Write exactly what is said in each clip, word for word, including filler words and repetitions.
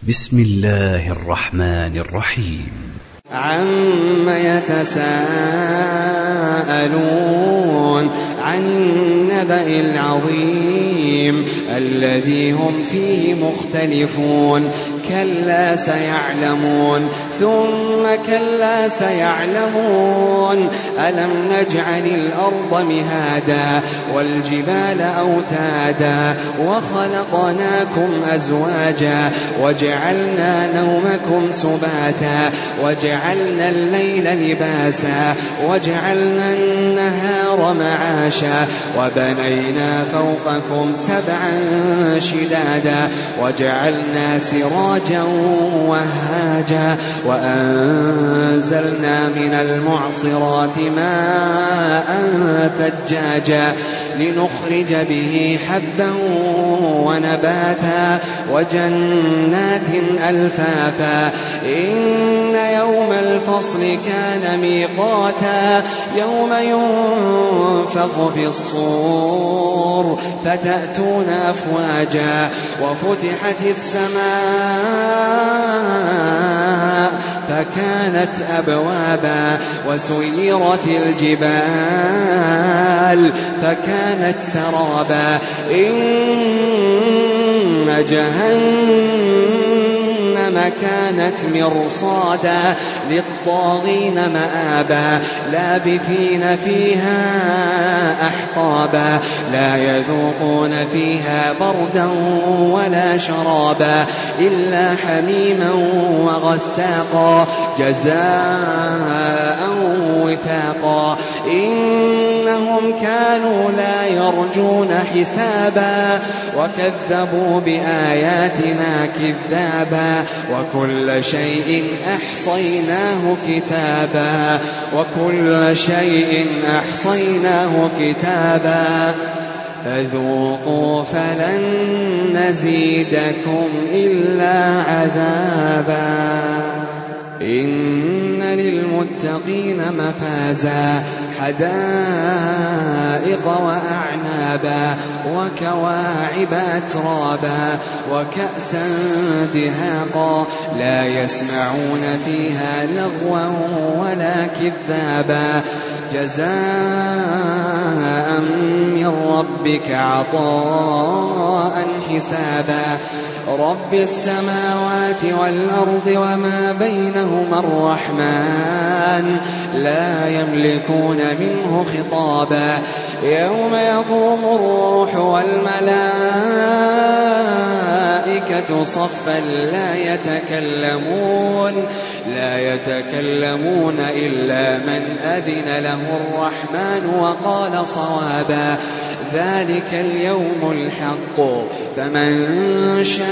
بسم الله الرحمن الرحيم. عم يتساءلون عن النبأ العظيم الذي هم فيه مختلفون كلا سيعلمون ثم كلا سيعلمون ألم نجعل الأرض مهادا والجبال أوتادا وخلقناكم أزواجا وجعلنا نومكم سباتا وجعلنا الليل لباسا وجعلنا النهار معاشا وبنينا فوقكم سبعا شدادا وجعلنا سراجا وهاجا وأنزلنا من المعصرات ماء ثجاجا لنخرج به حبا ونباتا وجنات ألفافا إن يوم الفصل كان ميقاتا يوم ينفخ في الصور فتأتون أفواجا وفتحت السماء فكانت أبوابا وسيرت الجبال فكانت سرابا إن جهنم كانت مرصادا للطاغين مآبا لابثين فيها أحقابا لا يذوقون فيها بردا ولا شرابا إلا حميما وغساقا جزاء وفاقا إنهم كانوا لا يرجون حسابا وكذبوا بآياتنا كذابا وكل شيء أحصيناه كتابا وكل شيء أحصيناه كتابا فذوقوا فلن نزيدكم إلا عذابا إن للمتقين مفازا حدائق وأعنابا وكواعب أترابا وكأسا دهاقا لا يسمعون فيها لغوا ولا كذابا جزاء من ربك عطاء حسابا رب السماوات والأرض وما بينهما الرحمن لا يملكون منه خطابا يوم يقوم الروح والملائكة صفا لا يتكلمون لا يتكلمون إلا من أذن له الرحمن وقال صوابا ذلك اليوم الحق فمن شاء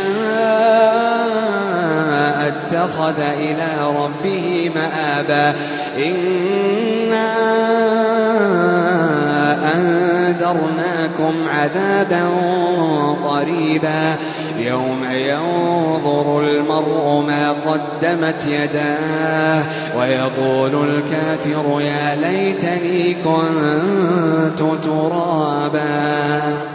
اتخذ إلى ربه مآبا إنا أنذرناكم عذابا قريبا يوم ينظر المرء ما قدمت يداه ويقول الكافر يا ليتني كنت ترابا.